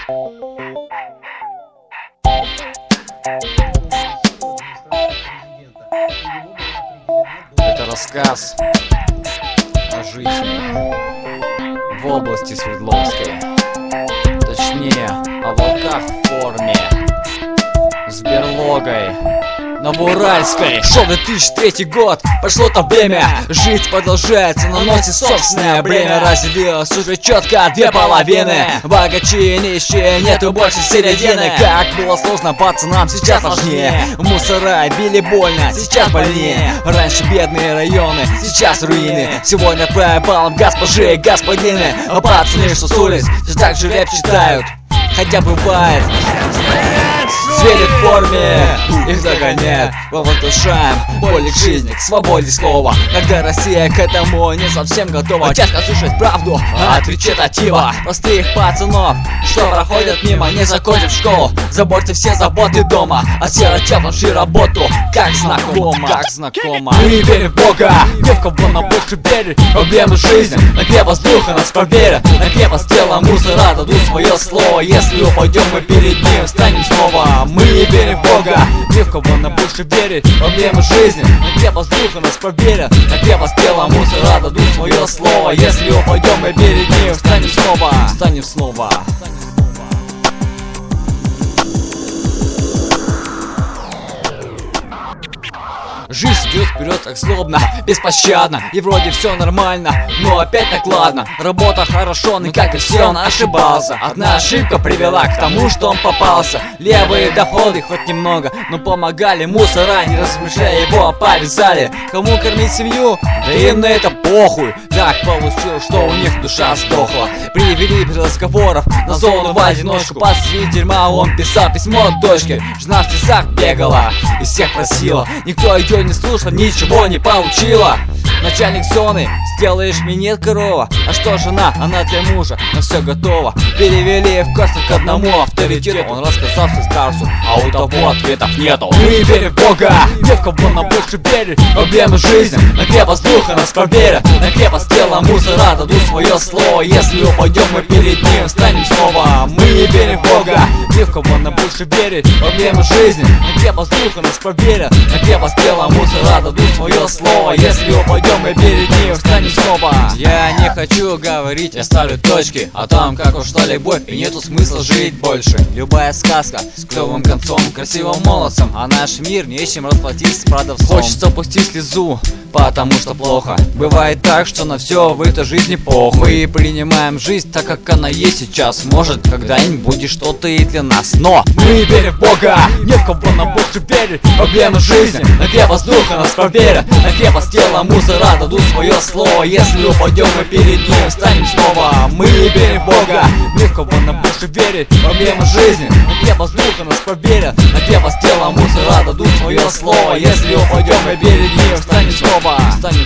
Это рассказ о жизни в области Свердловской, точнее о волках в форме с берлогой Новоуральской. Шел 2003 год, прошло-то время, жизнь продолжается, но носит собственное бремя. Разделилось уже четко две половины, богачи и нищие, нету больше середины. Как было сложно пацанам, сейчас сложнее. В мусора били больно, сейчас больнее. Раньше бедные районы, сейчас руины. Сегодня проебалом госпожи и господины. А пацаны, что с улиц, все так же рэп читают, хотя бывает звери в форме, их загоняют, возвращаем более к жизни, к свободе слова. Когда Россия к этому не совсем готова, тяжко слушать правду от речитатива простых пацанов, что проходят мимо, не закончив школу. Заботьте все заботы дома, а сиротевшие работу, как знакомо, как знакомо. Мы верим в Бога, не в кого нам больше верить. Проблемы жизни, на крепость духа нас проверят, на крепость тела мусора дадут свое слово. Если упадем мы перед ним, встанем снова. Мы верим в Бога, не в кого нам больше верить. Проблемы жизни, на крепость духа нас проверят, на крепость тела мусора дадут свое слово. Если упадем мы перед ним, встанем снова, встанем снова. Жизнь идет вперед так злобно, беспощадно, и вроде все нормально, но опять накладно. Работа хорошо, но как и все, он ошибался. Одна ошибка привела к тому, что он попался. Левые доходы хоть немного, но помогали мусора, не размышляя его повязали. Кому кормить семью? Да им на это похуй. Так получилось, что у них душа сдохла. Привели без разговоров на зону в одиночку. Посреди дерьма он писал письмо дочке. Жена в тесах бегала и всех просила, никто ее не слушал, ничего не получила. Начальник зоны, сделаешь минет, корова. А что жена? Она для мужа, но все готово. Перевели в кассу к одному авторитету. Он рассказал все старцу, а у того ответов нету. Мы верим в Бога, не в кого нам больше верить. Проблемы жизни, на крепость духа нас проверят, на крепость тела мусора дадут свое слово. Если упадем мы перед ним, встанем снова. Мы верим в Бога, не в кого нам больше верить. Проблемы жизни, на крепость духа нас проверят, на крепость тела мусора дадут свое слово. Если упадем мы перед ним, встанем снова. Я не хочу говорить, я ставлю точки о том, как ушла любовь и нету смысла жить больше. Любая сказка с клевым концом, красивым молодцем, а наш мир нечем расплатить с продавцом. Хочется пустить слезу, потому что плохо. Бывает так, что на все в этой жизни похуй. Мы принимаем жизнь так, как она есть сейчас. Может, когда-нибудь будет что-то и для нас. Но мы верим в Бога, не в кого нам больше верить. Проблемы жизни, на крепость духа нас проверят, на крепость тела мусора дадут свое слово. Если упадем мы перед ним, встанем снова. Мы верим в Бога, не в кого нам больше верить. Проблемы жизни, на крепость духа нас проверят, на крепость тела мусора дадут свое слово. Если упадем мы перед ним, встанем снова, встанем